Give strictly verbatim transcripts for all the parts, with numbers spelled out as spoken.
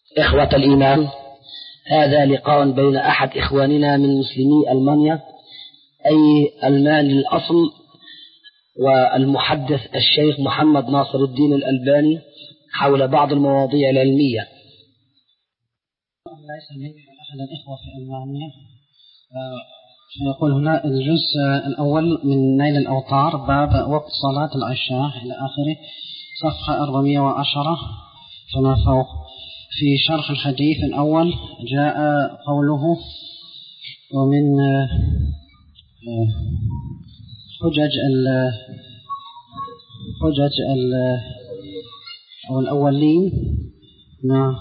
إخوة الإيمان، هذا لقاء بين أحد إخواننا من مسلمي ألمانيا، أي ألمان الأصل، والمحدث الشيخ محمد ناصر الدين الألباني حول بعض المواضيع العلمية. ليس لي أحد الإخوة في ألمانيا. يقول هنا الجزء الأول من نيل الأوطار، باب وقت صلاة العشاء إلى آخره، صفحة أربعمائة وعشرة فما فوق. في شرح الحديث الأول جاء قوله: ومن حجج ال حجج ال أو الأولين ما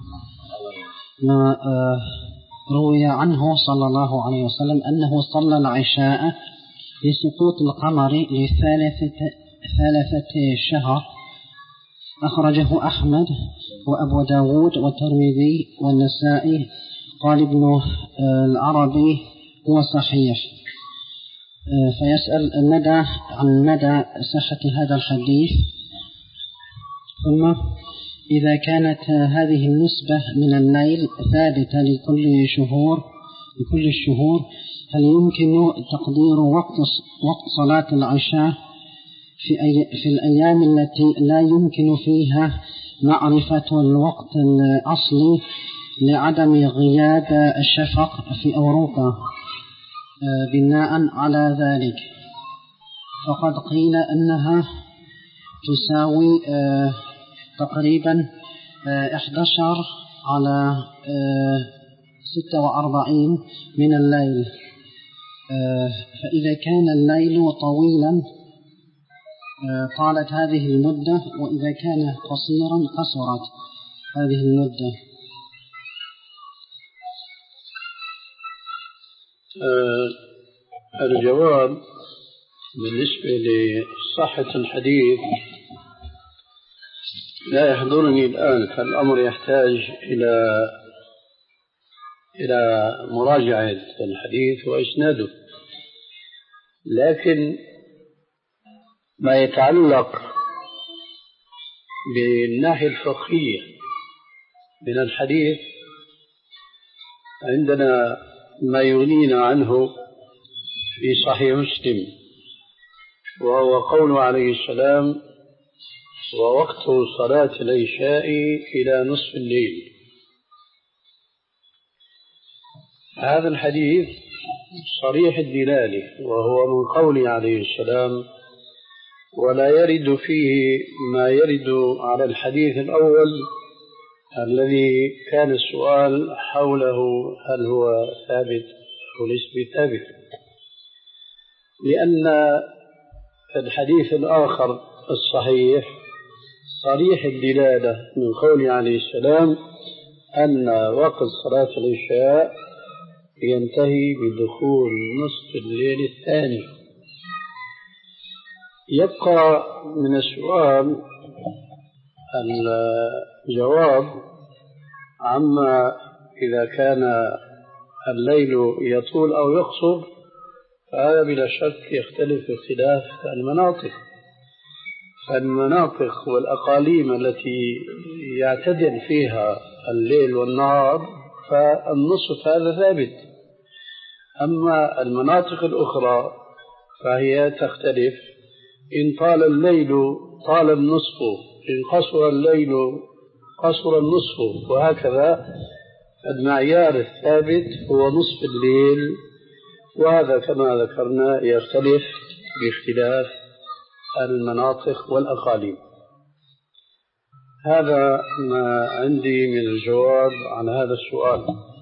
ما روي عنه صلى الله عليه وسلم أنه صلى العشاء لسقوط القمر لثالثة ثلاثة شهر. أخرجه أحمد وأبو داود والترمذي والنسائي. قال ابن العربي هو صحيح. فيسأل الندى عن مدى صحة هذا الحديث. ثم إذا كانت هذه النسبة من الليل ثابتة لكل شهور لكل الشهور هل يمكن تقدير وقت وقت صلاة العشاء في أي في الأيام التي لا يمكن فيها معرفة الوقت الأصلي لعدم غياب الشفق في أوروبا؟ بناء على ذلك فقد قيل أنها تساوي تقريبا إحدى عشر على ستة وأربعين من الليل. فإذا كان الليل طويلا طالت هذه المدة، وإذا كان قصيرا قصرت هذه المدة. الجواب بالنسبة لصحة الحديث لا يحضرني الآن، فالأمر يحتاج إلى إلى مراجعة الحديث وإسناده. لكن ما يتعلق بالناحية الفقهية من الحديث عندنا ما يغنينا عنه في صحيح مسلم، وهو قوله عليه السلام: ووقت صلاة العشاء إلى نصف الليل. هذا الحديث صريح الدلالة، وهو من قوله عليه السلام: ولا يرد فيه ما يرد على الحديث الأول الذي كان السؤال حوله هل هو ثابت أو ليس بثابت، لأن الحديث الآخر الصحيح صريح الدلالة من قوله عليه السلام أن وقت صلاة العشاء ينتهي بدخول نصف الليل الثاني. يبقى من السؤال الجواب عما إذا كان الليل يطول أو يقصر، فهذا بلا شك يختلف اختلاف المناطق. فالمناطق والأقاليم التي يعتدل فيها الليل والنهار فالنصف هذا ثابت. أما المناطق الأخرى فهي تختلف، إن طال الليل طال النصف، إن قصر الليل قصر النصف، وهكذا. المعيار الثابت هو نصف الليل، وهذا كما ذكرنا يختلف باختلاف المناطق والأقاليم. هذا ما عندي من الجواب عن هذا السؤال.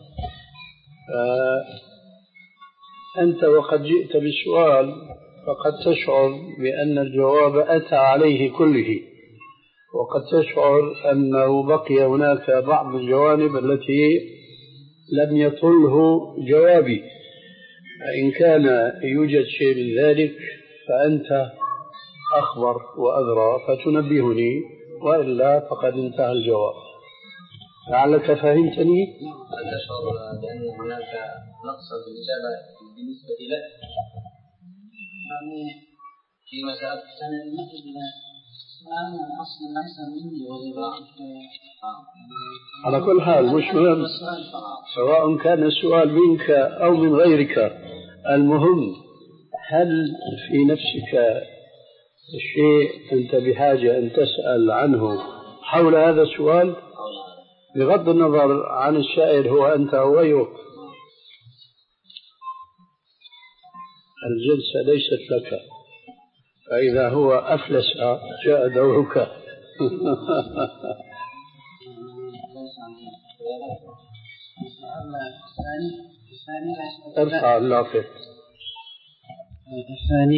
أنت وقد جئت بالسؤال فقد تشعر بأن الجواب أتى عليه كله، وقد تشعر أنه بقي هناك بعض الجوانب التي لم يطله جوابي. فإن كان يوجد شيء من ذلك فأنت أخبر وأدرى فتنبهني، وإلا فقد انتهى الجواب. لعلك فهمتني؟ هل تشعر بأن هناك نقصا في الإجابة بالنسبة لك؟ يعني في مسألة سنة المسجد على كل حال مش مهم سواء كان السؤال منك أو من غيرك، المهم هل في نفسك شيء أنت بحاجة أن تسأل عنه حول هذا السؤال بغض النظر عن السائل هو أنت أو غيرك؟ الجلسة ليست لك، فإذا هو أفلس جاء دورك. ارفع اللافت. الثاني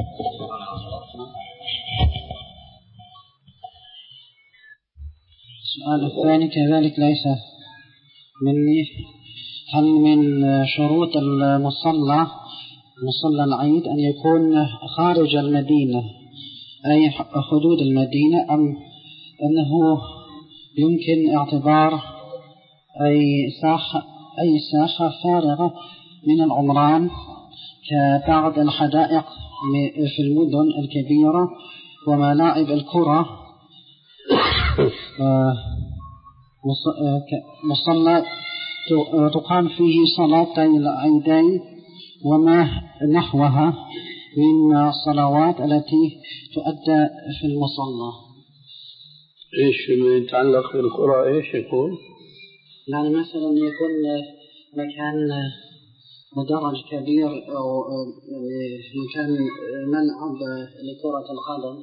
السؤال الثاني كذلك ليس مني. هل من شروط المصلى مصلى العيد أن يكون خارج المدينة أي حدود المدينة، أم أنه يمكن اعتبار أي ساحة أي ساحة فارغة من العمران كبعض الحدائق في المدن الكبيرة وملاعب الكرة مصلى تقام فيه صلاتي العيدين وما نحوها من الصلوات التي تؤدى في المصلى؟ إيش يتعلق بالقرى إيش يكون؟ يعني مثلا يكون مكان مدرج كبير أو مكان ملعب لكرة القدم.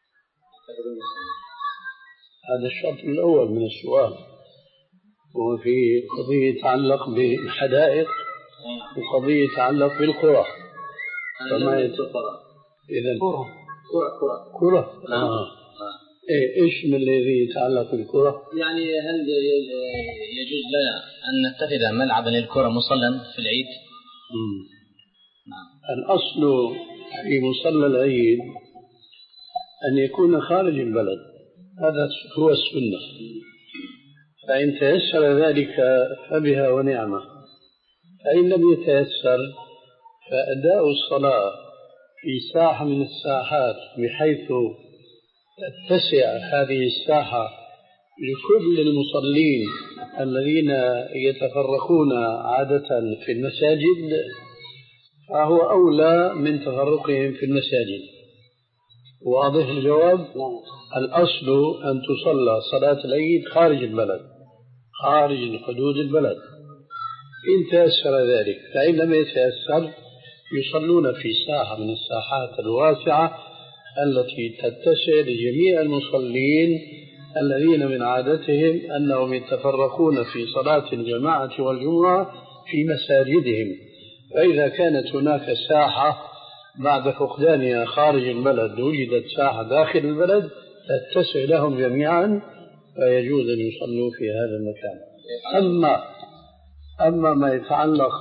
هذا الشرط الأول من السؤال، وفي قضية تتعلق بالحدائق وقضية تتعلق بالقرى. فما يتقرأ إذا كرة كرة كرة آه. إيه إيش من الذي يتعلق بالكرة؟ يعني هل يجوز لنا أن نتخذ ملعبا للكرة مصلى في العيد؟ مم. نعم. الأصل في مصلى العيد أن يكون خارج البلد، هذا هو السنة، فإن تيسر ذلك فبها ونعمة، فإن لم يتيسر فأداء الصلاة في ساحة من الساحات بحيث تتسع هذه الساحة لكل المصلين الذين يتفرقون عادة في المساجد فهو أولى من تفرقهم في المساجد. واضح الجواب؟ الأصل أن تصلى صلاة العيد خارج البلد، خارج حدود البلد، إن تيسر ذلك، فإن لم يتيسر يصلون في ساحة من الساحات الواسعة التي تتسع لجميع المصلين الذين من عادتهم أنهم يتفرقون في صلاة الجماعة والجمعة في مساجدهم. فإذا كانت هناك ساحة بعد فقدانها خارج البلد وجدت ساحة داخل البلد تتسع لهم جميعا فيجوز أن يصلوا في هذا المكان. أما أما ما يتعلق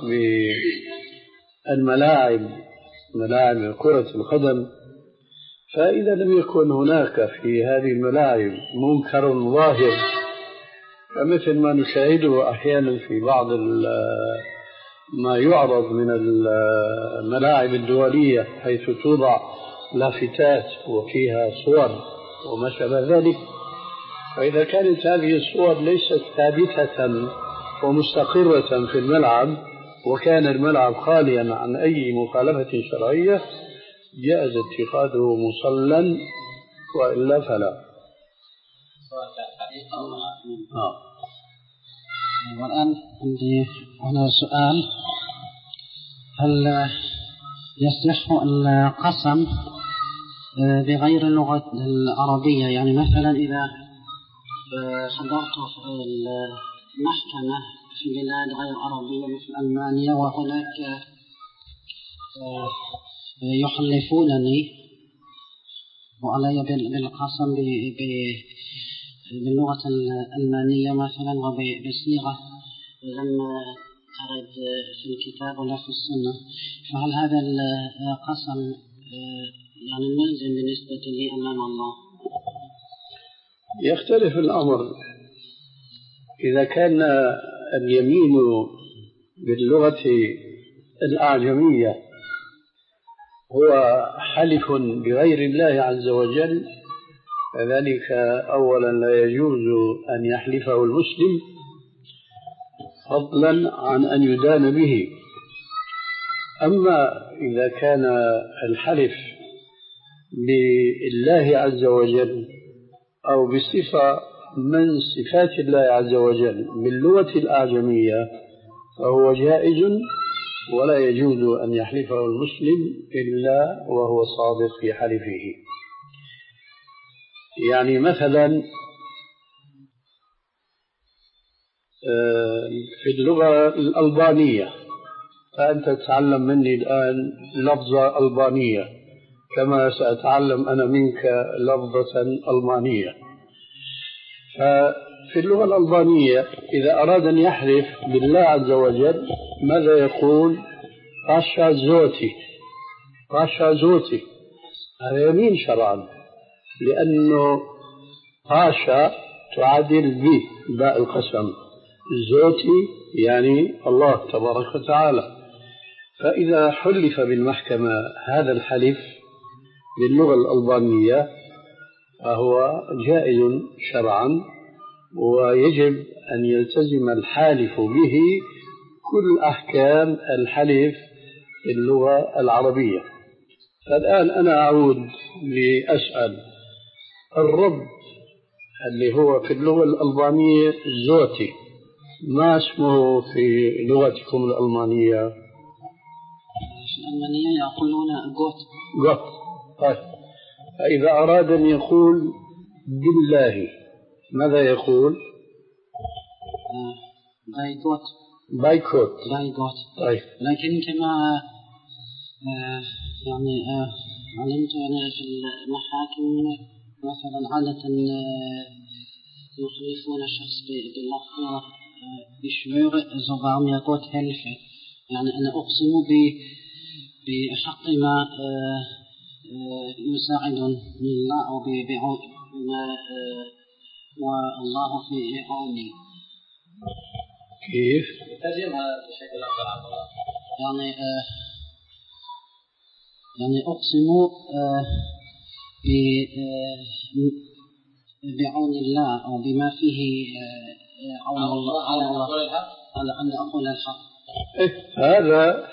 بالملاعب ملاعب كرة القدم، فإذا لم يكن هناك في هذه الملاعب منكر ظاهر فمثل ما نشاهده أحيانا في بعض ما يعرض من الملاعب الدولية حيث توضع لافتات وفيها صور وما شابه ذلك، فإذا كانت هذه الصور ليست ثابتة ومستقرة في الملعب وكان الملعب خاليا عن أي مخالفة شرعية جاز اتخاذه مصلى، وإلا فلا. آه. والآن عندي هنا سؤال: هل يصح القسم بغير اللغة العربية؟ يعني مثلا إذا حضرت في المحكمة في بلاد غير عربية مثل ألمانيا وهناك يحلفونني وعلي بالقسم باللغة الألمانية مثلا وبصيغة لم ترد في الكتاب ولا في السنة، فهل هذا القسم يعني ملزم بالنسبة لي أمام الله؟ يختلف الأمر. إذا كان اليمين باللغة الأعجمية هو حلف بغير الله عز وجل فذلك أولا لا يجوز أن يحلفه المسلم فضلا عن أن يدان به. أما إذا كان الحلف بالله عز وجل أو بصفة من صفات الله عز وجل باللغة الأعجمية فهو جائز، ولا يجوز أن يحلفه المسلم إلا وهو صادق في حلفه. يعني مثلا في اللغة الألبانية، فأنت تتعلم مني الآن لفظة ألبانية كما سأتعلم أنا منك لفظة ألمانية. ففي اللغة الألبانية إذا أراد أن يحلف بالله عز وجل ماذا يقول؟ باشا زوتي، باشا زوتي. هذا يمين شرعا، لأنه باشا تعادل بي باء القسم، زوتي يعني الله تبارك وتعالى. فإذا حلف بالمحكمة هذا الحلف باللغة الألبانية فهو جائز شرعا، ويجب أن يلتزم الحالف به كل أحكام الحلف باللغة العربية. فالآن أنا أعود لأسأل الرب اللي هو في اللغة الألبانية زوتي، ما اسمه في لغتكم الألمانية؟ في الألمانية يقولون غوت. غوت. طيب، فإذا أراد أن يقول بالله ماذا يقول؟ بايغوت. بايكوت. بايغوت. طيب. لكن كما آه يعني آه علمت يعني في المحاكم مثلا عادة يخلفون الشخص باللفظ بشعور زبام يقول هلفة، يعني أنا أقسم بأحق ما يساعدون من الله أو بما والله في عوني. كيف؟ ترجمها بشكل أفضل. يعني آه يعني أقسم آه بعون الله أو بما فيه عون الله على على أن أقول الحق. هذا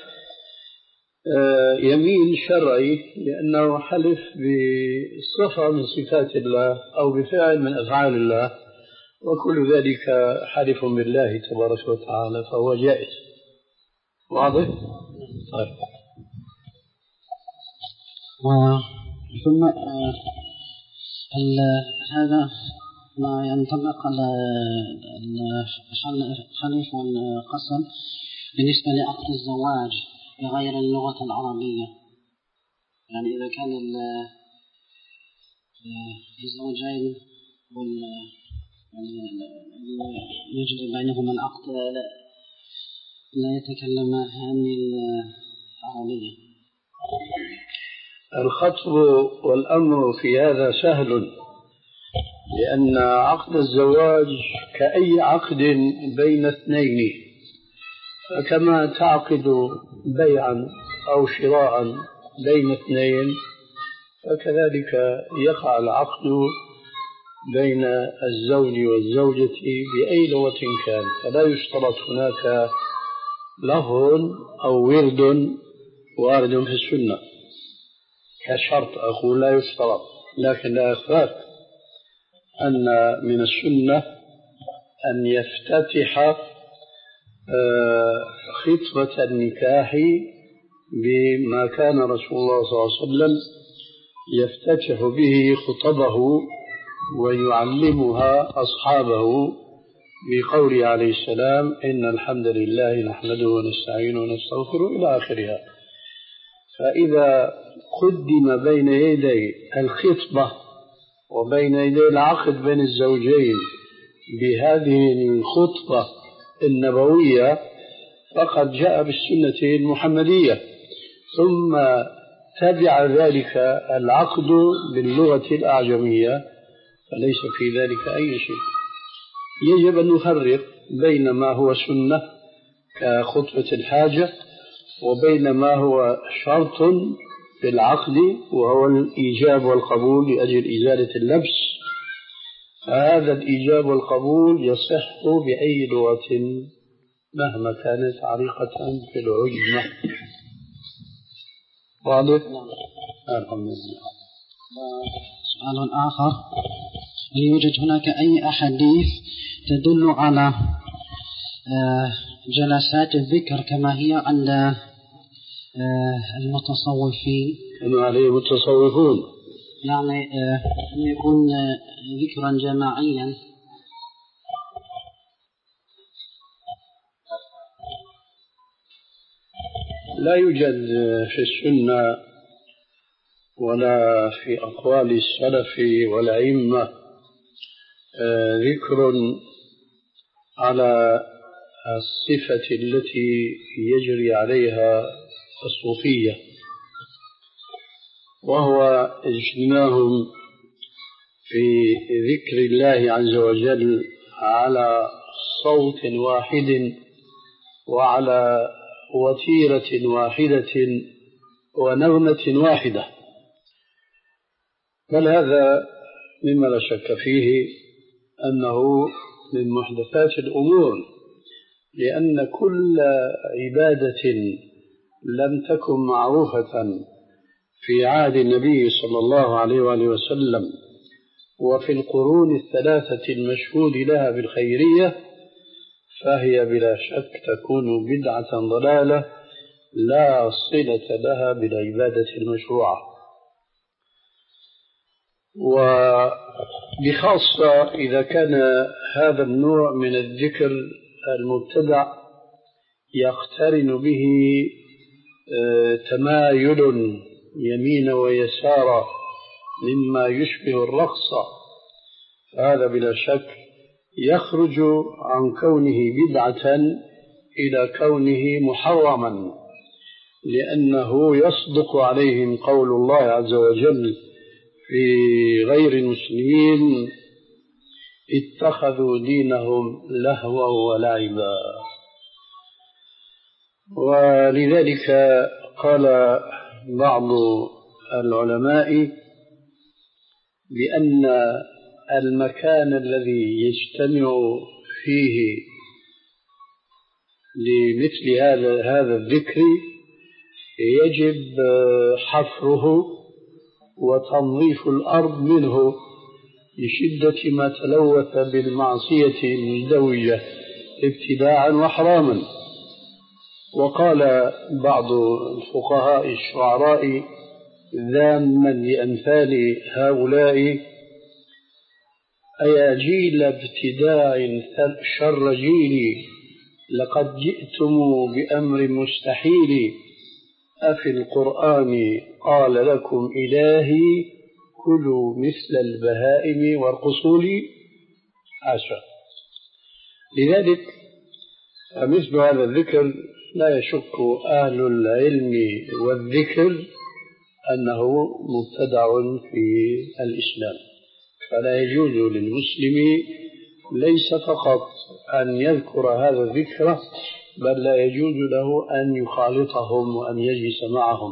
يمين شرعي لأنه حلف بصفة من صفات الله أو بفعل من أفعال الله، وكل ذلك حلف بالله تبارك وتعالى فهو جائز. واضح؟ طيب. ثم هذا ما ينطبق على الحلف والقسم بالنسبة لعقد الزواج بغير اللغة العربية. يعني إذا كان الزوجين يجري بينهما العقد لا يتكلمان العربية. الخطب والأمر في هذا سهل، لأن عقد الزواج كأي عقد بين اثنين، فكما تعقد بيعا أو شراء بين اثنين فكذلك يقع العقد بين الزوج والزوجة بأي لغة كان، فلا يشترط هناك لفظ أو ورد وارد في السنة كشرط، أقول لا يشترط، لكن لا يخفاك أن من السنة أن يفتتح خطبة النكاح بما كان رسول الله صلى الله عليه وسلم يفتتح به خطبه ويعلمها أصحابه بقوله عليه السلام إن الحمد لله نحمده ونستعينه ونستغفره إلى آخرها. فإذا قدم بين يدي الخطبة وبين يدي العقد بين الزوجين بهذه الخطبة النبوية فقد جاء بالسنة المحمدية، ثم تبع ذلك العقد باللغة الأعجمية، فليس في ذلك أي شيء. يجب أن نفرق بين ما هو سنة كخطبة الحاجة وبين ما هو شرط في العقد وهو الإيجاب والقبول لأجل إزالة اللبس هذا الإيجاب والقبول يصح بأي لغة مهما كانت عريقة في العجمة. واضح؟ الحمد لله. سؤال آخر: هل يوجد هناك أي أحاديث تدل على جلسات الذكر كما هي عند المتصوفين؟ كما عليه المتصوفون، يعني أن يكون ذكرا جماعيا. لا يوجد في السنة ولا في أقوال السلف والأئمة ذكر على الصفة التي يجري عليها الصوفية، وهو اجتماعهم في ذكر الله عز وجل على صوت واحد وعلى وتيرة واحدة ونغمة واحدة، بل هذا مما لا شك فيه أنه من محدثات الأمور، لأن كل عبادة لم تكن معروفة في عهد النبي صلى الله عليه وآله وسلم وفي القرون الثلاثة المشهود لها بالخيرية فهي بلا شك تكون بدعة ضلالة لا صلة لها بالعبادة المشروعة. وبخاصة إذا كان هذا النوع من الذكر المبتدع يقترن به تمايل يمين ويسار مما يشبه الرقص، فهذا بلا شك يخرج عن كونه بدعة إلى كونه محرما، لأنه يصدق عليهم قول الله عز وجل في غير المسلمين: اتخذوا دينهم لهوا ولعبا. ولذلك قال بعض العلماء بأن المكان الذي يجتمع فيه لمثل هذا هذا الذكر يجب حفره وتنظيف الأرض منه لشدة ما تلوث بالمعصية المزدوجة ابتداعا وحراما. وقال بعض الفقهاء الشعراء ذاما لأمثال هؤلاء: أيا جيل ابتداع شر جيل لقد جئتم بأمر مستحيل، أفي القرآن قال لكم إلهي كلوا مثل البهائم وارقصوا لي؟ عشا. لذلك مثل هذا الذكر لا يشك أهل العلم والذكر أنه مبتدع في الإسلام، فلا يجوز للمسلم ليس فقط أن يذكر هذا الذكر بل لا يجوز له أن يخالطهم وأن يجلس معهم.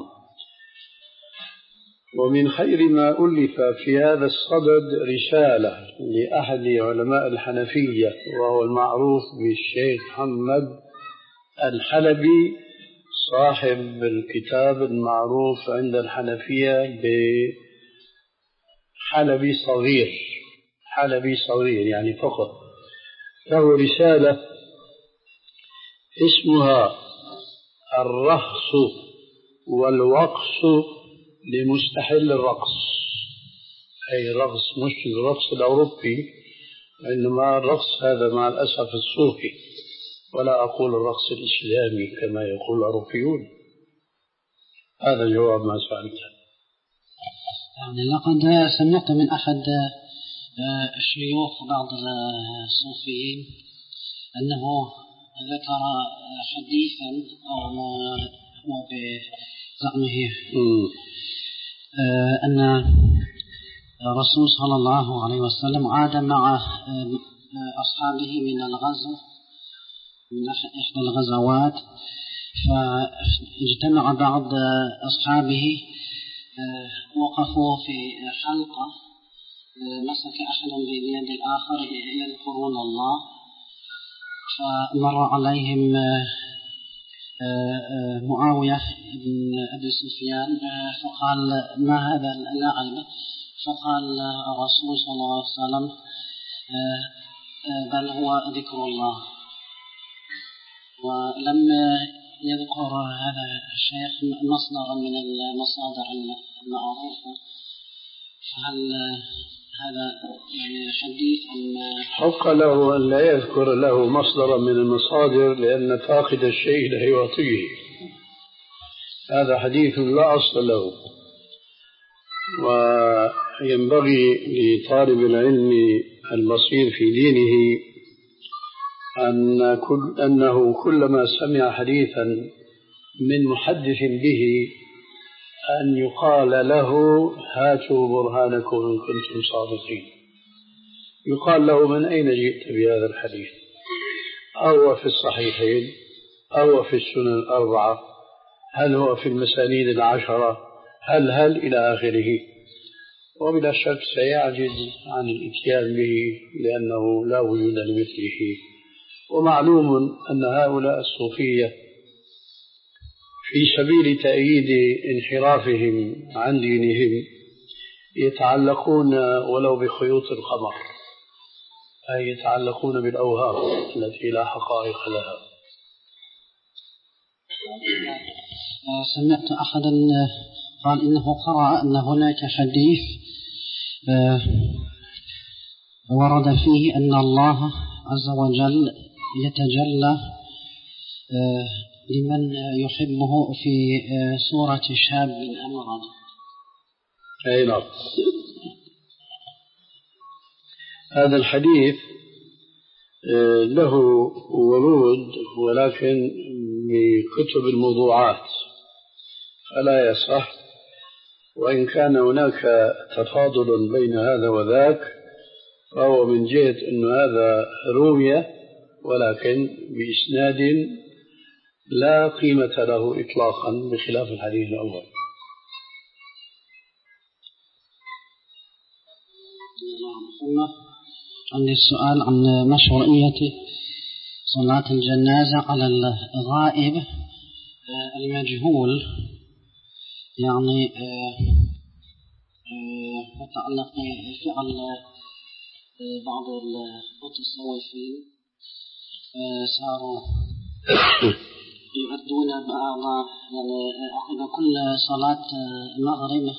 ومن خير ما ألف في هذا الصدد رسالة لأحد علماء الحنفية وهو المعروف بالشيخ محمد الحلبي، صاحب الكتاب المعروف عند الحنفية بحلبي صغير، حلبي صغير يعني فقط. له رسالة اسمها الرخص والوقص لمستحل الرقص، أي الرقص مش الرقص الأوروبي، إنما الرقص هذا مع الأسف الصوفي، ولا أقول الرقص الإسلامي كما يقول الأوروبيون. هذا جواب ما سألته. يعني لقد سمعت من أحد الشيوخ بعض الصوفيين أنه ذكر حديثا أو ما هو بزعمه أن الرسول صلى الله عليه وسلم عاد مع أصحابه من الغزو من إحدى الغزوات، فاجتمع بعض أصحابه وقفوا في حلقة مسك أحد بيد الآخر يذكرون الله، فمر عليهم معاوية بن أبي سفيان فقال ما هذا اللعب؟ فقال الرسول صلى الله عليه وسلم بل هو ذكر الله. ولم يذكر هذا الشيخ مصدرا من المصادر المعروفة، فهل هذا يعني حديث أم حق له أن لا يذكر له مصدرا من المصادر، لأن فاقد الشيء لا يعطيه. هذا حديث لا أصل له. وينبغي لطالب العلم البصير في دينه أن كل أنه كلما سمع حديثا من محدث به أن يقال له هاتوا برهانكم إن كنتم صادقين. يقال له من أين جئت بهذا الحديث؟ أو في الصحيحين أو في السنن الأربعة، هل هو في المسانيد العشرة، هل هل إلى آخره. وبلا شك سيعجز عن الإتيان به لأنه لا وجود لمثله. ومعلوم أن هؤلاء الصوفية في سبيل تأييد انحرافهم عن دينهم يتعلقون ولو بخيوط القمر، أي يتعلقون بالأوهام التي لا حقائق لها. سمعت أحدا قال إنه قرأ أن هناك حديث ورد فيه أن الله عز وجل يتجلى لمن يحبه في سورة شاب أمرد. أي نعم. هذا الحديث له ورود ولكن بكتب الموضوعات فلا يصح، وإن كان هناك تفاضل بين هذا وذاك فهو من جهة أن هذا روية ولكن بإسناد لا قيمة له إطلاقا بخلاف الحديث الأول. عندي السؤال عن مشروعية صلاة الجنازة على الغائب المجهول، يعني متعلق بفعل بعض المتصوفين صاروا يؤدون بعض يعني عقب كل صلاة المغرب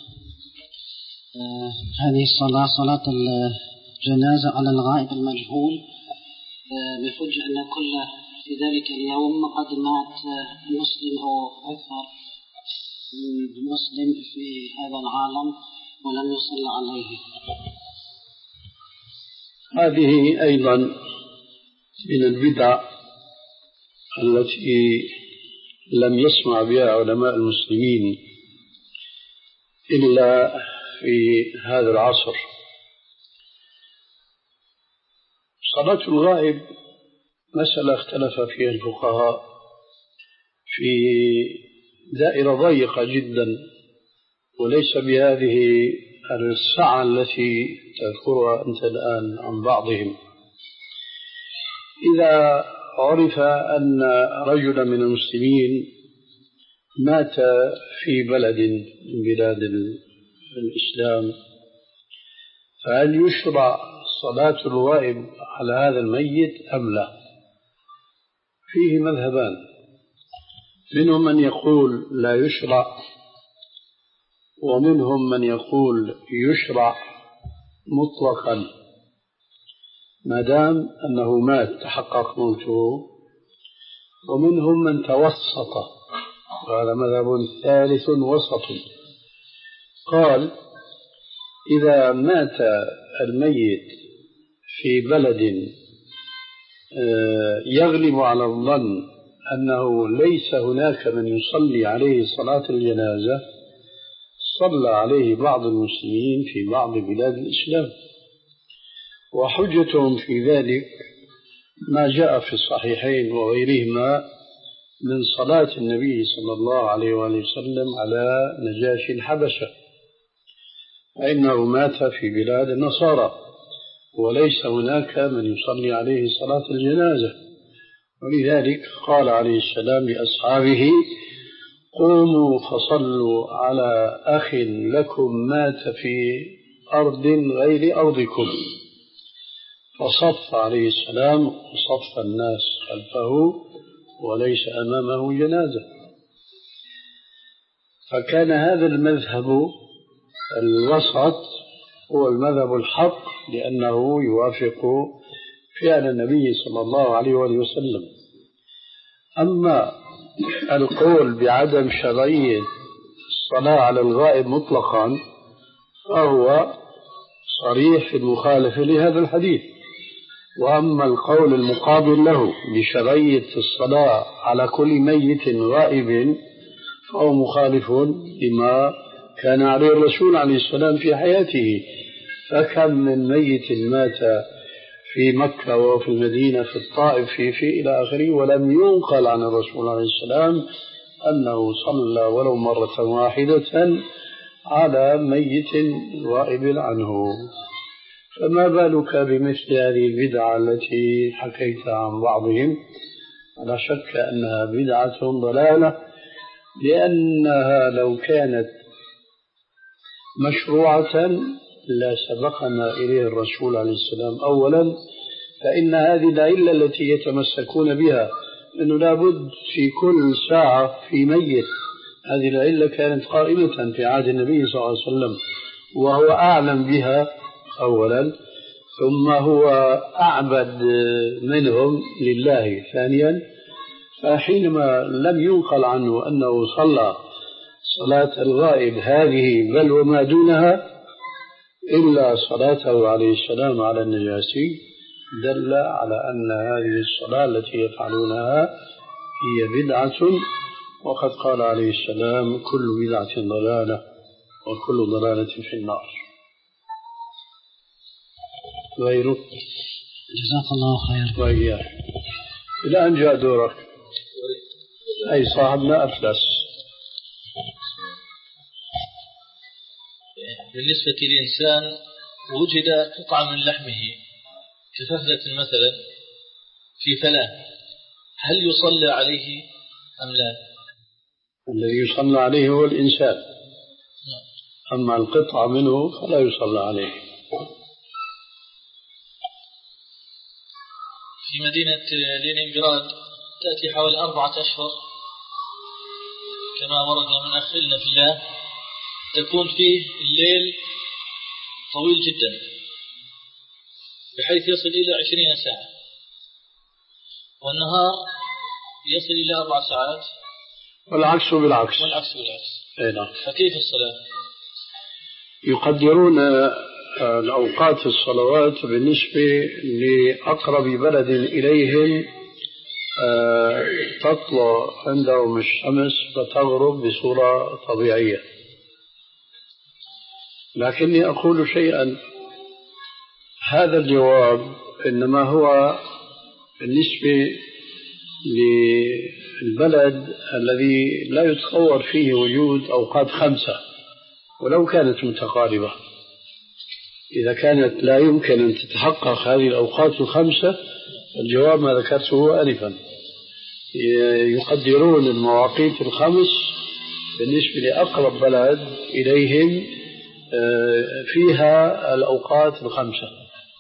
هذه الصلاة صلاة الجنازة على الغائب المجهول بحجة أن كل في ذلك اليوم قد مات مسلم أو أكثر من مسلم في هذا العالم ولم يصلى عليه. هذه أيضا من البدع التي لم يسمع بها علماء المسلمين إلا في هذا العصر. صلاة الغائب مسألة اختلف فيها الفقهاء في دائرة ضيقة جدا، وليس بهذه السعة التي تذكرها أنت الآن عن بعضهم. إذا عرف أن رجلا من المسلمين مات في بلد من بلاد الإسلام، فهل يشرع صلاة الغائب على هذا الميت أم لا؟ فيه مذهبان، منهم من يقول لا يشرع، ومنهم من يقول يشرع مطلقا ما دام أنه مات تحقق موته، ومنهم من توسط، وهذا مذهب ثالث وسط، قال إذا مات الميت في بلد يغلب على الظن أنه ليس هناك من يصلي عليه صلاة الجنازة، صلى عليه بعض المسلمين في بعض بلاد الإسلام. وحجتهم في ذلك ما جاء في الصحيحين وغيرهما من صلاة النبي صلى الله عليه وآله وسلم على نجاشي الحبشة، فإنه مات في بلاد النصارى وليس هناك من يصلي عليه صلاة الجنازة، ولذلك قال عليه السلام لأصحابه: قوموا فصلوا على أخ لكم مات في أرض غير أرضكم، فصف عليه السلام وصف الناس خلفه وليس أمامه جنازة. فكان هذا المذهب الوسط هو المذهب الحق، لأنه يوافق فعل النبي صلى الله عليه وسلم. أما القول بعدم شرعية الصلاة على الغائب مطلقا فهو صريح في المخالفة لهذا الحديث. وأما القول المقابل له بشرعية الصلاة على كل ميت غائب فهو مخالف لما كان عليه الرسول عليه السلام في حياته. فكم من ميت مات في مكة وفي المدينة في الطائف في, في إلى آخره، ولم ينقل عن الرسول عليه السلام أنه صلى ولو مرة واحدة على ميت غائب عنه. فما بالك بمثل هذه البدعة التي حكيت عن بعضهم؟ لا شك أنها بدعة ضلالة، لأنها لو كانت مشروعة لا سبقنا إليه الرسول عليه السلام. أولا فإن هذه العلة التي يتمسكون بها أنه لابد في كل ساعة في ميت، هذه العلة كانت قائمة في عهد النبي صلى الله عليه وسلم وهو أعلم بها أولا، ثم هو أعبد منهم لله ثانيا. فحينما لم ينقل عنه أنه صلى صلاة الغائب هذه بل وما دونها إلا صلاته عليه السلام على النجاشي، دل على أن هذه الصلاة التي يفعلونها هي بدعة، وقد قال عليه السلام: كل بدعة ضلالة وكل ضلالة في النار. غيره. جزاك الله خير. وإياه. إلى أن جاء دورك أي صاحبنا أفلس. بالنسبة لإنسان وجد قطعة من لحمه كفهلة مثلا في فلاة، هل يصلى عليه أم لا؟ الذي يصلى عليه هو الإنسان، أما القطعة منه فلا يصلى عليه. في مدينة لينينغراد تأتي حوالي أربعة أشهر كما ورد من أخلنا في الله، تكون فيه الليل طويل جدا بحيث يصل إلى عشرين ساعة، والنهار يصل إلى أربع ساعات، والعكس بالعكس والعكس بالعكس. أي نعم. فكيف الصلاة؟ يقدرون الأوقات الصلوات بالنسبة لأقرب بلد إليهم تطلع عندهم الشمس وتغرب بصورة طبيعية. لكني أقول شيئا، هذا الجواب إنما هو بالنسبة للبلد الذي لا يتصور فيه وجود أوقات خمسة ولو كانت متقاربة. إذا كانت لا يمكن أن تتحقق هذه الأوقات الخمسة، الجواب ما ذكرته آنفا، يقدرون المواقيت الخمس بالنسبة لأقرب بلد إليهم فيها الأوقات الخمسة.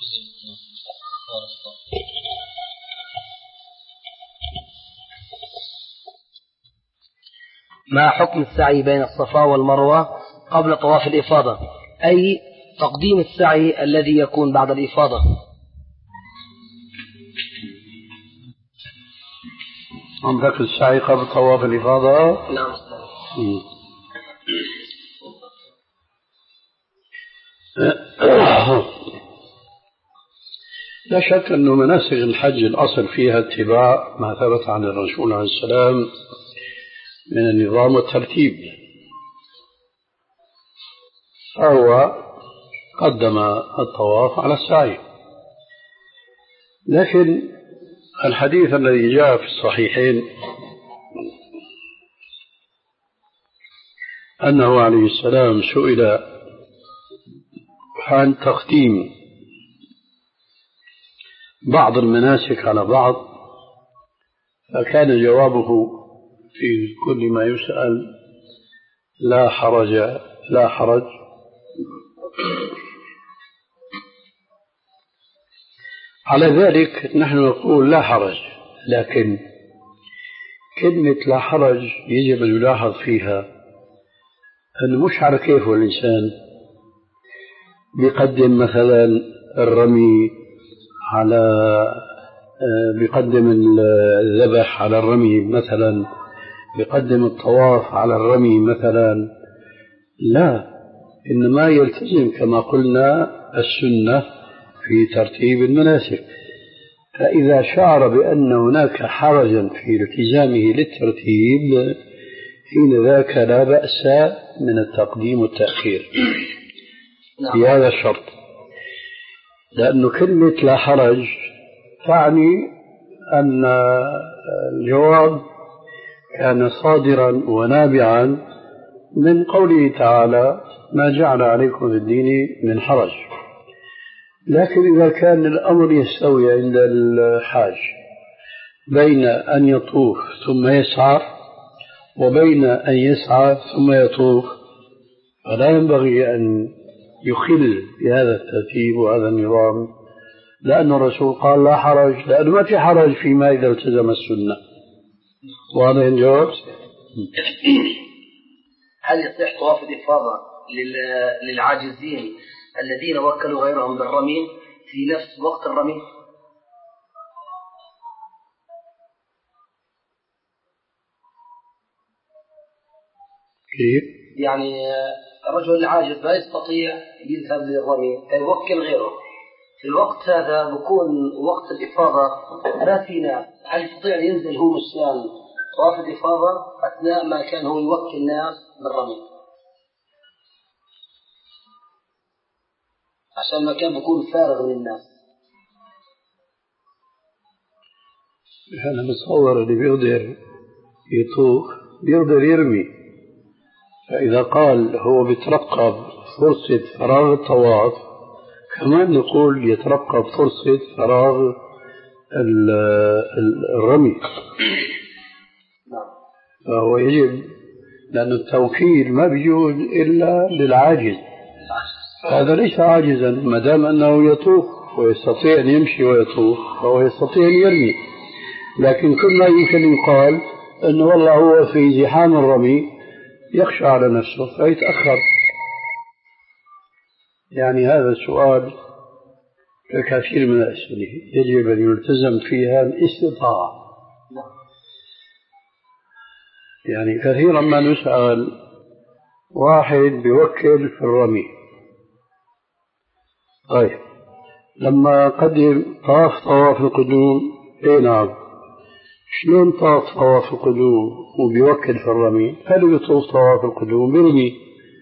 ما حكم السعي بين الصفا والمروة قبل طواف الإفاضة، أي تقديم السعي الذي يكون بعد الإفاضة؟ عندك السعي قبل طواف الإفاضة؟ نعم. لا شك أن مناسك الحج الأصل فيها اتباع ما ثبت عن الرسول عليه السلام من النظام والترتيب، فهو قدم الطواف على السعي. لكن الحديث الذي جاء في الصحيحين أنه عليه السلام سئل عن تقديم بعض المناسك على بعض، فكان جوابه في كل ما يسأل لا حرج لا حرج. على ذلك نحن نقول لا حرج، لكن كلمة لا حرج يجب أن يلاحظ فيها أنه مش على كيفه الإنسان بيقدم مثلا الرمي على بيقدم الذبح على الرمي مثلا، بيقدم الطواف على الرمي مثلا، لا، إنما يلتزم كما قلنا السنة في ترتيب المناسك. فإذا شعر بأن هناك حرجا في التزامه للترتيب حين ذاك لا بأس من التقديم والتأخير في هذا الشرط، لأن كلمة لا حرج تعني أن الجواب كان صادرا ونابعا من قوله تعالى ما جعل عليكم في الدين من حرج. لكن إذا كان الأمر يستوي عند الحاج بين أن يطوف ثم يسعى وبين أن يسعى ثم يطوف، فلا ينبغي أن يخل بهذا الترتيب وهذا النظام، لأن الرسول قال لا حرج، لأنه ما في حرج فيما إذا التزم السنة. وهذا الجواب. هل يصح طواف الإفاضة للعاجزين الذين وكلوا غيرهم بالرمي في نفس وقت الرمي؟ كيف؟ يعني الرجل العاجز لا يستطيع يذهب للرمي فيوكل غيره، في الوقت هذا بكون وقت الإفاضة لا في ناس، هل يستطيع ينزل هو مشان طواف الإفاضة أثناء ما كان هو يوكل ناس بالرمي عشان ما كان بيكون فارغ من الناس؟ أنا متصور اللي بيقدر يطوف بيقدر يرمي، فإذا قال هو بيترقب فرصة فراغ الطواف كمان نقول يترقب فرصة فراغ الرمي. فهو يجب، لأن التوكيل ما بيجوز إلا للعاجز، هذا ليس عاجزا ما دام أنه يطوف ويستطيع أن يمشي ويطوف فهو يستطيع أن يرمي. لكن كل ما يمكن يقال أنه والله هو في زحام الرمي يخشى على نفسه فيتأخر. يعني هذا السؤال كثير من الأسئلة يجب أن يلتزم فيها الاستطاعة. يعني كثيرا ما نسأل واحد بيوكل في الرمي، طيب لما قدم طاف طواف القدوم، اي نعم، شلون طاف طواف القدوم وبيوكل في الرمي؟ هل يطوف طواف القدوم برمي؟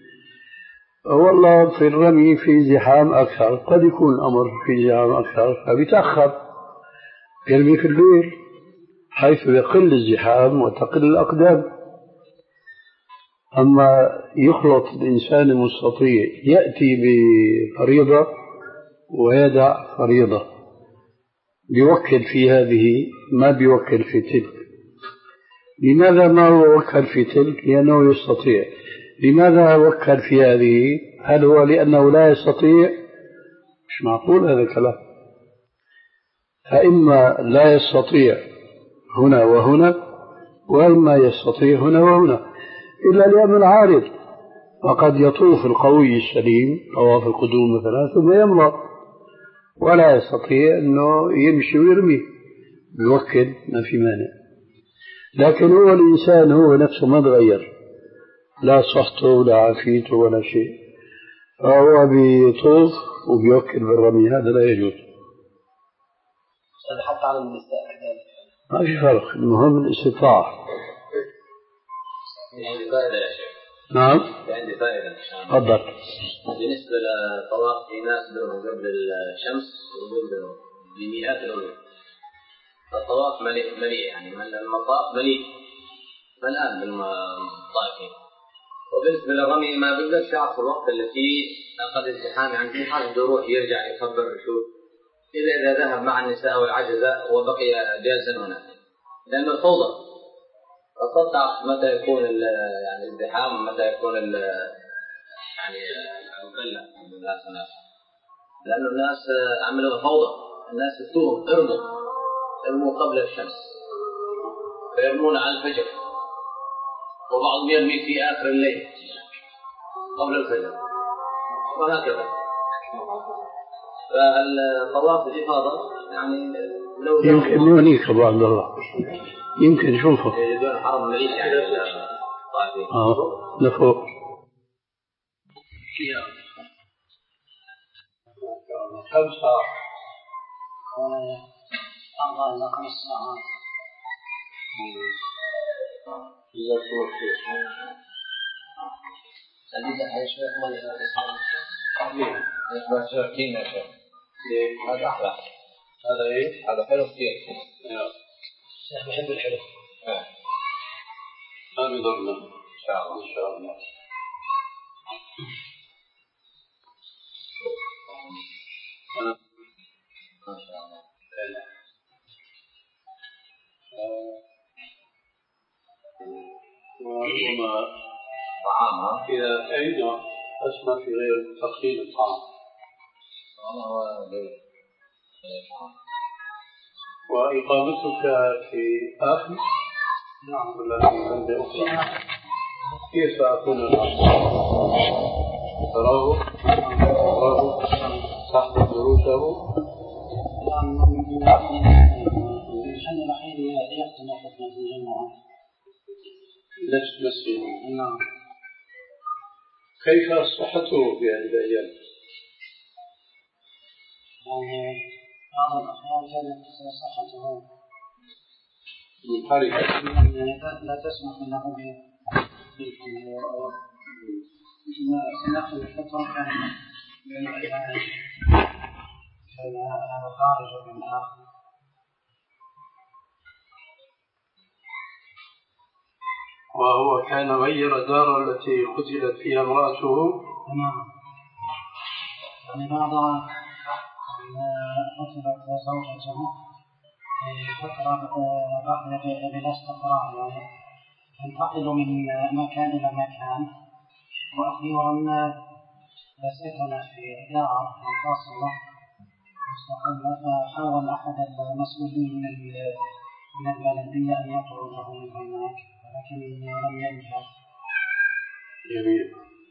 والله في الرمي في زحام أكثر، قد يكون الأمر في زحام أكثر فبيتأخر يرمي في الليل حيث يقل الزحام وتقل الأقدام. أما يخلط الإنسان المستطيع يأتي بفريضة ويدع فريضة، بيوكل في هذه ما بيوكل في تلك. لماذا ما هو وكل في تلك؟ لأنه يستطيع. لماذا وكل في هذه؟ هل هو لأنه لا يستطيع؟ مش معقول هذا الكلام. فإما لا يستطيع هنا وهنا، وإما يستطيع هنا وهنا، إلا لأمر عارض. وقد يطوف القوي السليم طواف القدوم مثلا ثم يمرض ولا يستطيع أنه يمشي ويرمي، بيوكل ما في مانع. لكن هو الإنسان هو نفسه ما تغير، لا صحته ولا عافيته ولا شيء، فهو بيطوف وبيوكل بالرمي، هذا لا يجوز. حتى على النساء كذلك ما في فرق، المهم الاستطاعة. عندي فائدة يا شيخ. نعم. عندي فائدة. تفضل. بالنسبة للطواف في ناس بدهم قبل الشمس وقبل بمئات الأمور. الطواف مليء مليء يعني المطاف مليء ملآن بالطائفين. وبالنسبة للرمي ما بقدر شعر في الوقت اللي فيه قد ازدحام، يعني في حال بده يروح يرجع يخبر شو إلا إذا ذهب مع النساء والعجزة وبقي جالسا هناك، لأنه الفوضى أتوقع متى يكون يعني الازدحام ومتى يكون يعني المكلف من الناس هناك، لأنه الناس عملوا فوضى، الناس يتوهم ارموا ارموا قبل الشمس فيرمون على الفجر، وبعضهم يرمي في آخر الليل قبل الفجر وهكذا. فالطواف الإفاضة يعني لو يمكن يونيك أبو عبد الله، يمكن شوفه يجدون الحرم المليك يعني الطائفين آه لفوق خمسة أربعة إلى خمس ساعات. سليدة حيث يقمن إلى الإسلام يشبه شركين يا شيخ. هذا أحلى. هذا إيه؟ هذا حلو كثير. الشيخ بحب الحلو. ما بيضرنا إن شاء الله. إن شاء الله. ما شاء الله. وما طعامها إذا أين أسمى في غير تقليل الطعام وإقامتك في آخر نعم ولا في عند أخرى كيف أكون تراه تراه تحت دروسه الحل الوحيد يختم خطبة الجمعة نفس مسجد. نعم. كيف صحته في هذه الأيام؟ يعني بعض الأحيان كانت صحته منحرفة يعني لا تسمح له بالحضور سنأخذ الفترة كان كان خارج من آخر. وهو كان غير دار التي قتلت فيها امرأته. نعم. يعني بعد قتلت زوجته في فترة بقي بلا استقرار، يعني ينتقل من مكان إلى مكان، وأخيرا سكن في دار منفصلة مستقلة، فحاول أحد المسؤولين من البلدية أن يخرجه من هناك لكن لم ينجح. جميل.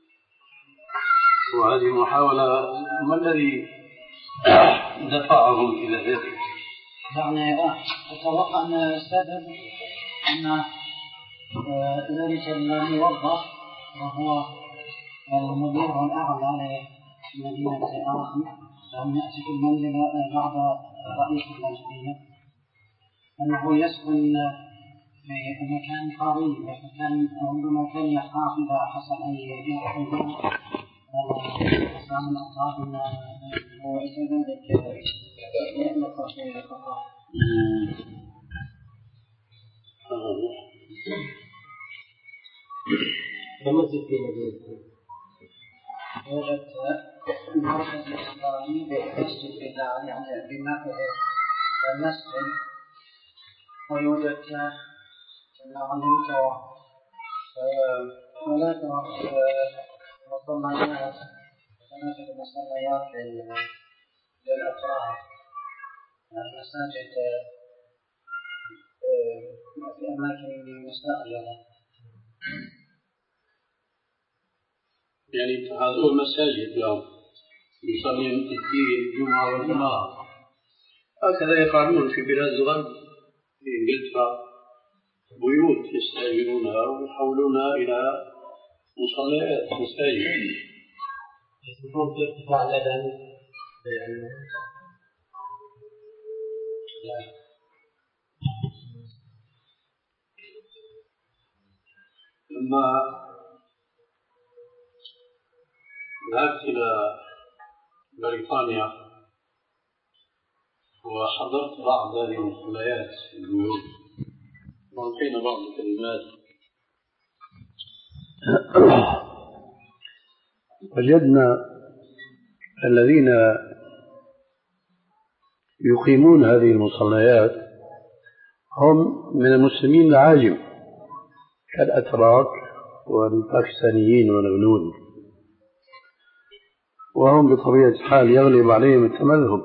وهذه محاولة ما الذي دفعه إلى ذلك؟ يعني أتوقع أن السبب أن ذلك الموظف وهو المدير الأعلى لمدينة آخر لم يأتي في المنزل بعد رئيس المنزلية أنه يسكن في مكان قريب، فكان ربما كان يخاف إذا حصل أي حدث فسام الأطراف أنه كذلك يألق في الخطأ. فمسجد في مدينة وجدت المركز الإسلامي بمسجد في دار يعني بناء المسجد، ويوجد كما علمت هناك مصليات هناك مصليات للأفراد، المساجد في أماكن مستأجرة. يعني هذول المساجد اليوم يصلون الدين الجمعة والجماعة، هكذا يفعلون في بلاد الغرب في إنجلترا، بيوت يستأجرونها ويحولونها إلى مصليات مساجد. يكون في ارتفاع الأذان لما ذهبت إلى بريطانيا وحضرت بعض هذه المصليات في البيوت وألقينا بعض الكلمات، وجدنا الذين يقيمون هذه المصليات هم من المسلمين العاجم كالأتراك والباكستانيين والهنود، وهم بطبيعة الحال يغلب عليهم التمذهب.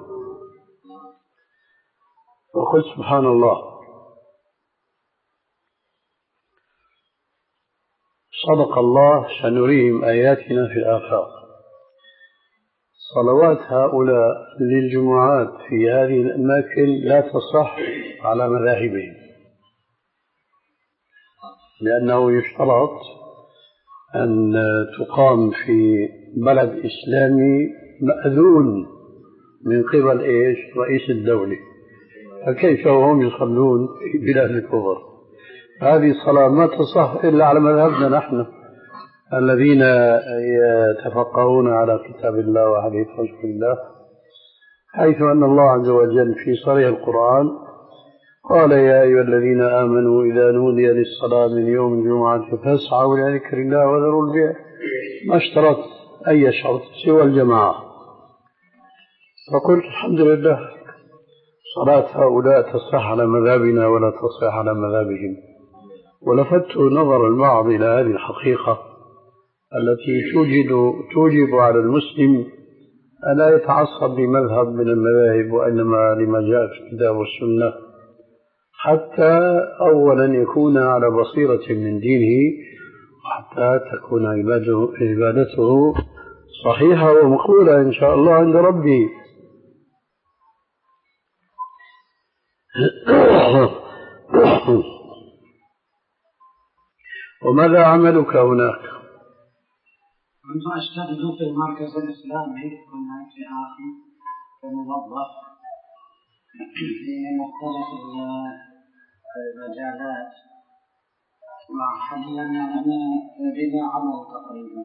وقل سبحان الله، صدق الله سنريهم آياتنا في الآفاق. صلوات هؤلاء للجمعات في هذه الأماكن لا تصح على مذاهبهم، لأنه يشترط أن تقام في بلد إسلامي مأذون من قبل إيش؟ رئيس الدولة. فكيف وهم يصلون في بلاد الكفر؟ هذه الصلاة ما تصح إلا على مذهبنا نحن الذين يتفقهون على كتاب الله وحديث رسول الله، حيث أن الله عز وجل في صريح القرآن قال: يا أيها الذين آمنوا إذا نودي للصلاة من يوم الجمعة فاسعوا إلى ذكر الله وذروا البيع. ما اشترط أي شرط سوى الجماعة. فقلت الحمد لله، صلاة هؤلاء تصح على مذهبنا ولا تصح على مذهبهم. ولفت نظر البعض إلى هذه الحقيقة التي توجد توجب على المسلم ألا يتعصب لمذهب من المذاهب، وإنما لما جاء في الكتاب والسنة، حتى أولا يكون على بصيرة من دينه، وحتى تكون عبادته, عبادته صحيحة ومقبولة إن شاء الله عند ربي. وماذا عملك هناك؟ كنت أشتغل في المركز الإسلامي هناك في آخر كموظف في مختلف المجالات، وحاليا أنا بلا عمل تقريبا.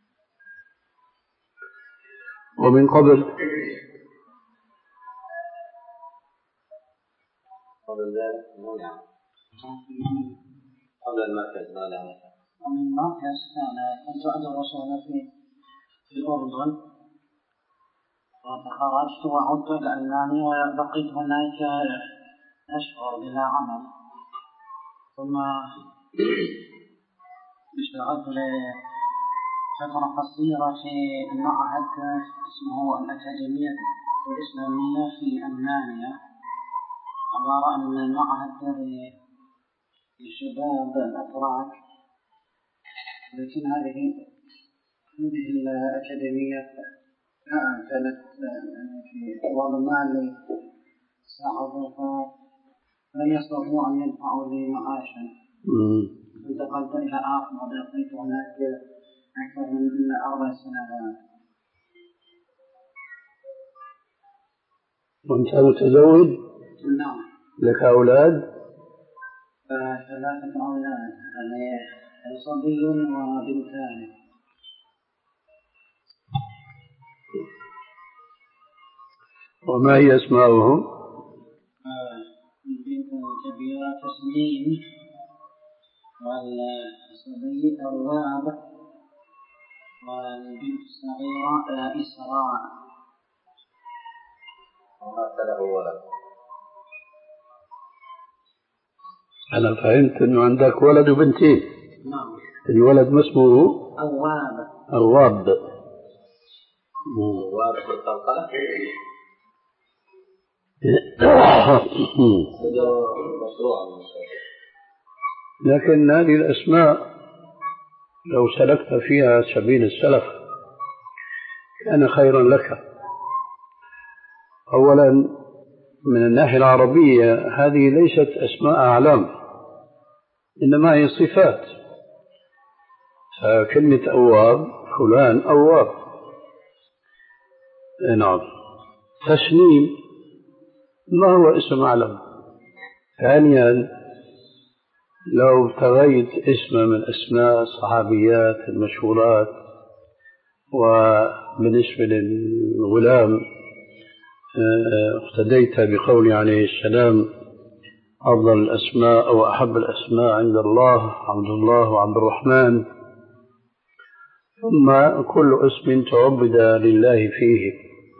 ومن قبل قبل ذلك منع قبل المركز ماذا؟ من المركز أنا كنت أدرس هنا في في الأردن، وتخرجت وعدت إلى ألمانيا وبقيت هناك أشهر بلا عمل، ثم اشتغلت لفترة قصيرة في معهد اسمه الأكاديمية الإسلامية في ألمانيا، عبارة عن معهد للشباب الأتراك. لكن هذه هذه الأكاديمية كانت في وضع مالي صعب، فلم يستطيعوا أن يدفعوا لي معاشا. انتقلت إلى آخر وبقيت هناك أكثر من أربع سنوات. وأنت متزوج؟ نعم. لك أولاد؟ ثلاثة أولاد، صبي وبنتان. وما هي أسماؤهم؟ البنت الكبيرة تسليم، والصبي أرواب، والبنت الصغيرة إسراء. ومات له ولد. أنا فهمت أنه عندك ولد وبنتين. نعم. الولد ما اسمه؟ أرواب. أرواب. أرواب في القلقلة. لكن هذه الأسماء لو سلكت فيها سبيل السلف كان خيرا لك. أولا من الناحية العربية هذه ليست أسماء أعلام، إنما هي صفات. فكلمة أواب فلان أواب. نعم. تسنيم ما هو اسم أعلم. ثانيا لو ابتغيت اسم من أسماء الصحابيات المشهورات، وبالنسبة للغلام اقتديت بقول عليه السلام: أفضل الأسماء أو أحب الأسماء عند الله عبد الله وعبد الرحمن. ثم كل اسم تعبد لله فيه.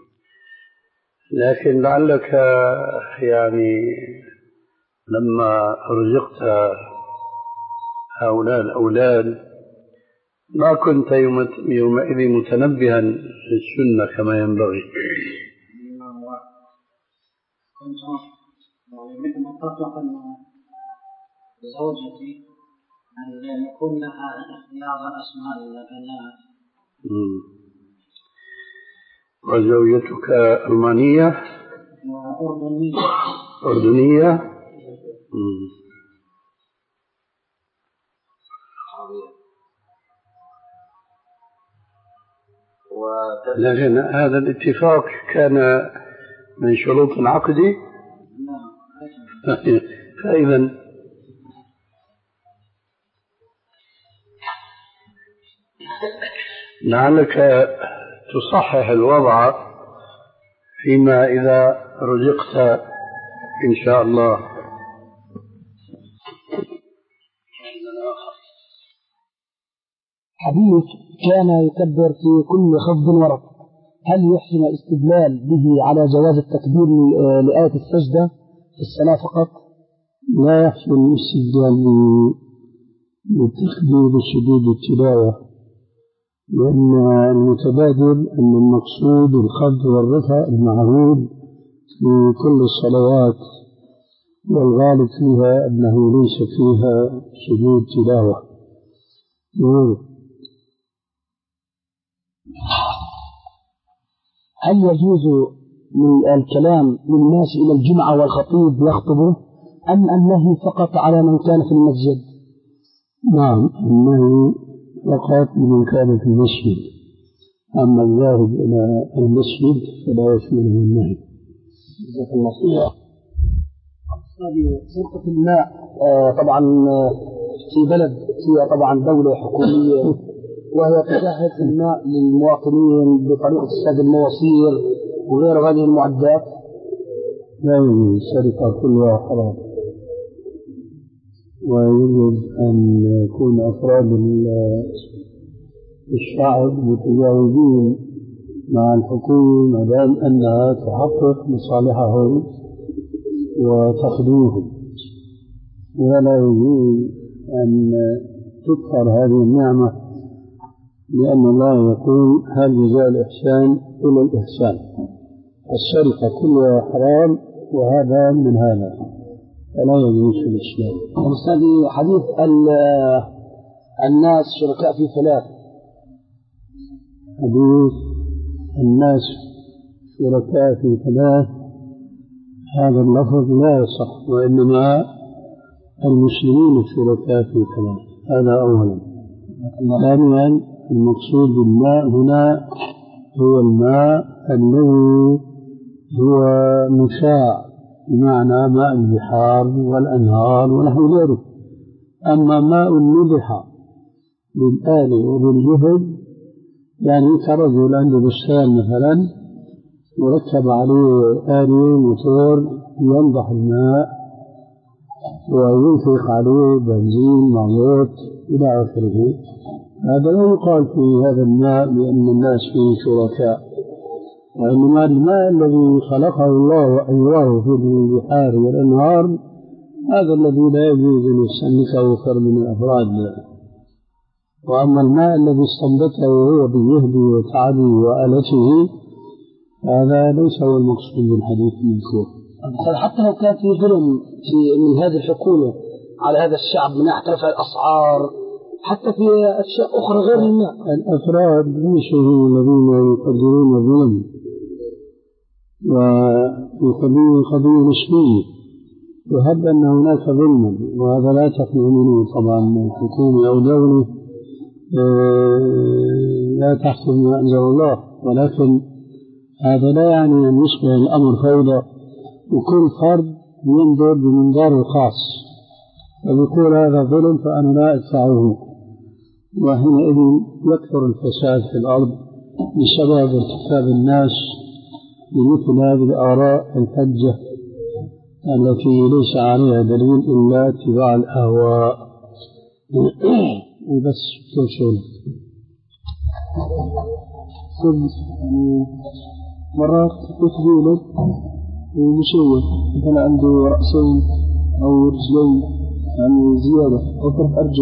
لكن لعلك يعني لما رزقت هؤلاء الأولاد ما كنت يومئذ متنبها للسنة كما ينبغي. كنت مثل ما اتفق بزوجتي أن يكون لها اختيار أسماء البنات. وزوجتك ألمانية؟ أردنية. أردنية؟ مم. لكن هذا الاتفاق كان من شروط العقد؟ فإذا لعلك تصحح الوضع فيما إذا رزقت إن شاء الله. حديث كان يكبر في كل خفض ورفع، هل يحسن الاستدلال به على جواز التكبير لآية السجدة في الصلاة فقط؟ لا يحسن الاستدلال بالتكبير بسجود التلاوة، لأن المتبادر أن المقصود الخفض والرفع المعهود في كل الصلوات، والغالب فيها أنه ليس فيها سجود تلاوة. هل يجوز من الكلام للناس إلى الجمعة والخطيب يخطبه، أم النهي فقط على من كان في المسجد؟ نعم، النهي فقط لمن كان في المسجد، أما الذاهب إلى المسجد فلا يشمله النهي. جزاك الله خير. هذه سلطة الماء طبعا في بلد فيها طبعا دولة حكومية، وهي تجهز الماء للمواطنين بطريقة سد المواسير وغير هذه المعدات. لا يوجد سرقة كلها حرام، ويجب أن يكون أفراد الشعب متجاوبين مع الحكومة ما دام أنها تحقق مصالحهم وتخدمهم، ولا يجوز أن تكفر هذه النعمة، لأن الله يقول هل جزاء الإحسان إلى الإحسان. السرقة كلها حرام، وهذا من هذا فلا يجوز في الإسلام. أستاذي حديث الناس شركاء في ثلاث، حديث الناس شركاء في ثلاث هذا اللفظ لا يصح، وإنما المسلمين شركاء في ثلاث، هذا أولا. ثانيا المقصود بالماء هنا هو الماء الذي هو مشاع، بمعنى ماء البحار والأنهار ونحو ذلك. أما ماء الملح بالآلي وبالجهد، يعني كرجل عنده بستان مثلا وركب عليه آلي موتور ينضح الماء وينفق عليه بنزين مازوت إلى آخره، هذا لا يقال في هذا الماء بأن الناس فيه شركاء، وإنما الماء الذي خلقه الله وأجراه في البحار والأنهار هذا الذي لا يجوز أن يستنكه فرد من الأفراد. وأما الماء الذي استنبته وهو بجهده وتعبه وآلته هذا ليس هو المقصود بالحديث المذكور. حتى لو كان في ظلم في من هذه الحكومة على هذا الشعب من ناحية رفع الأسعار، حتى في أشياء أخرى غير الماء، الأفراد ليسوا هم الذين يقدرون الظلم ويقدرون قضية نسبية، وهب أن هناك ظلما، وهذا لا تقنع منه طبعا حكومة أو دولة لا تحكم ما أنزل الله، ولكن هذا لا يعني أن يصبح الأمر فوضى وكل فرد ينظر بمنظاره الخاص ويقول هذا ظلم فأنا لا أدفعه، وحينئذ يكثر الفساد في الأرض بسبب ارتكاب الناس بمثل هذه الآراء الحجة التي ليس عليها دليل إلا اتباع الأهواء. وبس توصل. مرات يكون يولد ومشوه مثلا عنده رأسين أو رجلين يعني زيادة أو ثلاث أرجل.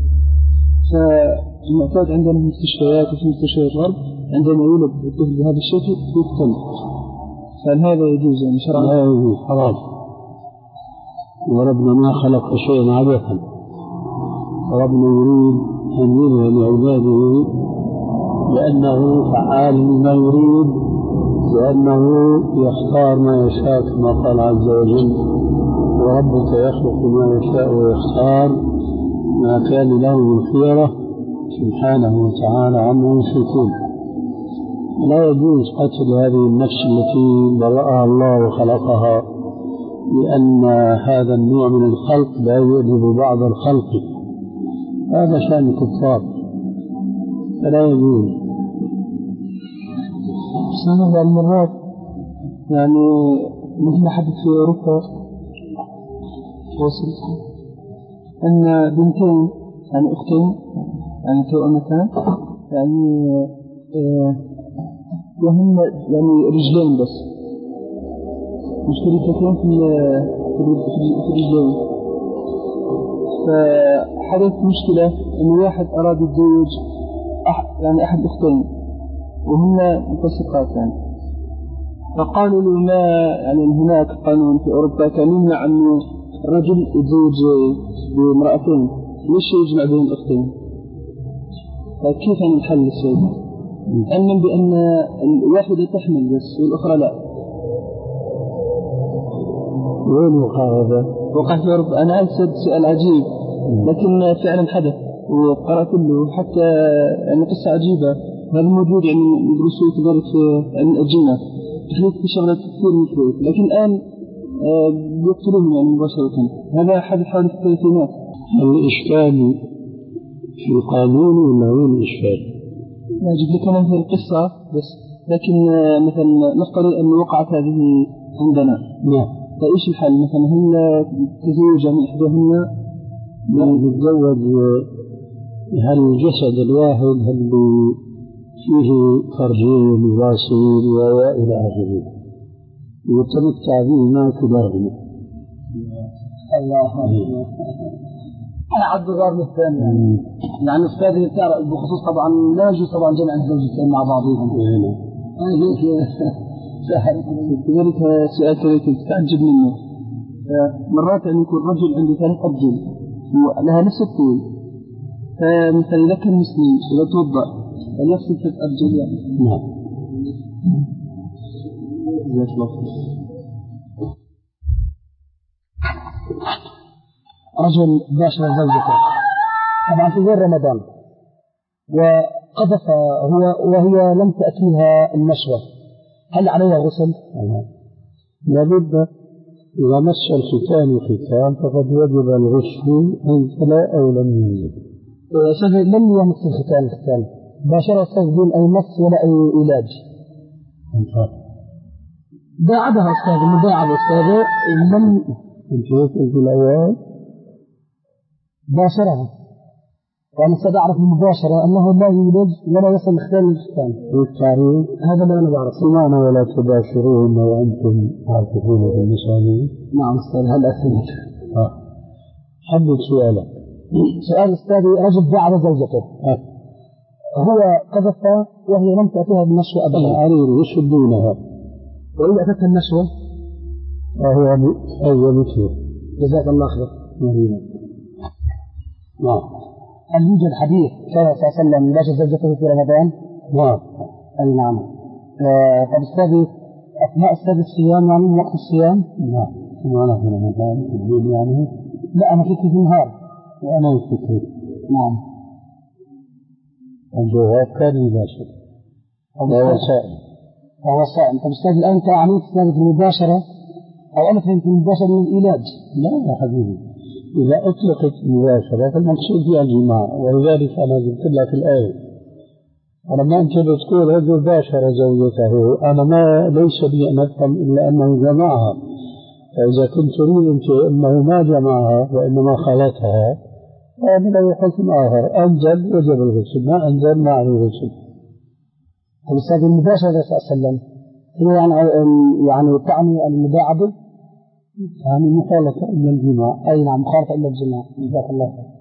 فالمعتاد عندنا في المستشفيات وفي مستشفيات الغرب عندما يولد الطفل بهذا الشكل يقتل. فهل هذا يجوز يعني شرعا؟ لا يجوز، حرام. وربنا ما خلق شيئا عبثا، ربنا يريد أن يظهر لعباده لأنه فعال لما يريد، لأنه يختار ما يشاء كما قال عز وجل: وربك يخلق ما يشاء ويختار ما كان له من خيرة سبحانه وتعالى عما يشركون. لا يجوز قتل هذه النفس التي برأها الله وخلقها، لأن هذا النوع من الخلق لا يعجب بعض الخلق، هذا شأن الكفار فلا يجوز. سنة بعض المرات يعني مثل ما حدث في أوروبا وصل أن بنتين يعني أختين يعني توأمتان يعني آه وهم يعني رجلين بس مشتركتين في في الرجلين. فحدث مشكلة أن واحد أراد يتزوج يعني أحد أختين وهن متسقات يعني، فقالوا له ما يعني هناك قانون في أوروبا كان يمنع أنه الرجل يتزوج بامرأتين، ليش يجمع بين الأختين؟ فكيف يعني الحل السيد؟ علما بأن الواحدة تحمل بس والأخرى لا. وين وقع هذا؟ وقع في أوروبا. أنا أسأل سؤال عجيب لكن فعلا حدث وقرأت له حتى يعني قصة عجيبة. هذا موجود يعني يدرسوه كذلك في الجنة تحديث في شغلات كثير مثل، لكن الآن بيقتلوهم يعني مباشرة. هذا حدث حوالي في الثلاثينات. الإشكال في القانون ولا وين الإشكال؟ لا أجيب لك أنا في القصة بس، لكن مثلا نفترض أن وقعت هذه عندنا. نعم. فإيش الحل؟ مثلا هل تزوج من إحداهن؟ نتزوج هل الجسد الواحد هل فيه فرجين وواسين وإلى آخره وتمتع بهما كلاهما. الله أنا عبد الغار الثاني يعني يعني أستاذي بخصوص طبعا لا يجوز طبعا جمع الزوجتين مع بعضهم. أنا هيك سهل كذلك سؤال كذلك تعجب منه. مرات يعني يكون رجل عنده ثلاث أرجل ولها نفس الطول، فمثلا إذا كان مسلم إذا توضأ فليغسل ثلاث أرجل يعني. نعم. جزاك الله خير. رجل باشر زوجته طبعا في غير رمضان وقذف هو وهي لم تأتيها النشوة، هل عليها غسل؟ لابد إذا مس الختان ختان فقد وجب الغسل إن لا أو لم يوجد. شيخ لم يمس الختان الختان باشر أستاذ دون أي مس ولا أي علاج. داعبها أستاذ المداعب أستاذ لم أنت قلت الأول باشرها وأنا سأعرف المباشرة أنه لا يولد ولا يصل ختان الختان. والتعريف هذا ما أنا بعرف. سمعنا ولا تباشرون وأنتم عاكفون بالمسالين. نعم أستاذ هل أفهمت؟ حدد سؤالك. سؤال أستاذي رجل داعب زوجته أه. هو قذف وهي لم تأتيها بالنشوة أبدا. العرير يشدونها وإن أتتها النشوة وهو أول مثله. جزاك الله خير. نعم. هل يوجد حديث كان صلى الله عليه وسلم يباشر زوجته في رمضان؟ نعم. أي نعم. طب أستاذي أثناء أستاذ الصيام يعني من وقت الصيام؟ نعم. ما نحن رمضان في الليل يعني؟ لا أنا فكري في النهار. وأنا فكري. نعم. الجواب كان يباشر. وهو صائم. وهو صائم. طب أستاذ الآن أنت عنيت أستاذ في المباشرة أو أنا فهمت المباشرة من العلاج؟ لا يا حبيبي، إذا أطلقت المباشرة فالمقصود فيها الجماع، ولذلك أنا قلت لك الآية أنا ما أنت بتقول رجل باشر زوجته، أنا ما ليس بي أن أفهم إلا أنه جمعها، فإذا كنت تريد أنت أنه ما جمعها وإنما خلطها من أي حكم آخر أنزل وجب الغسل، ما أنزل ما عليه الغسل. طيب أستاذ المباشرة صلى الله عليه وسلم هي يعني يعني تعني المداعبة؟ يعني مخالطة إلى الجماع. أي نعم مخالطة إلى الجماع. جزاك الله خير.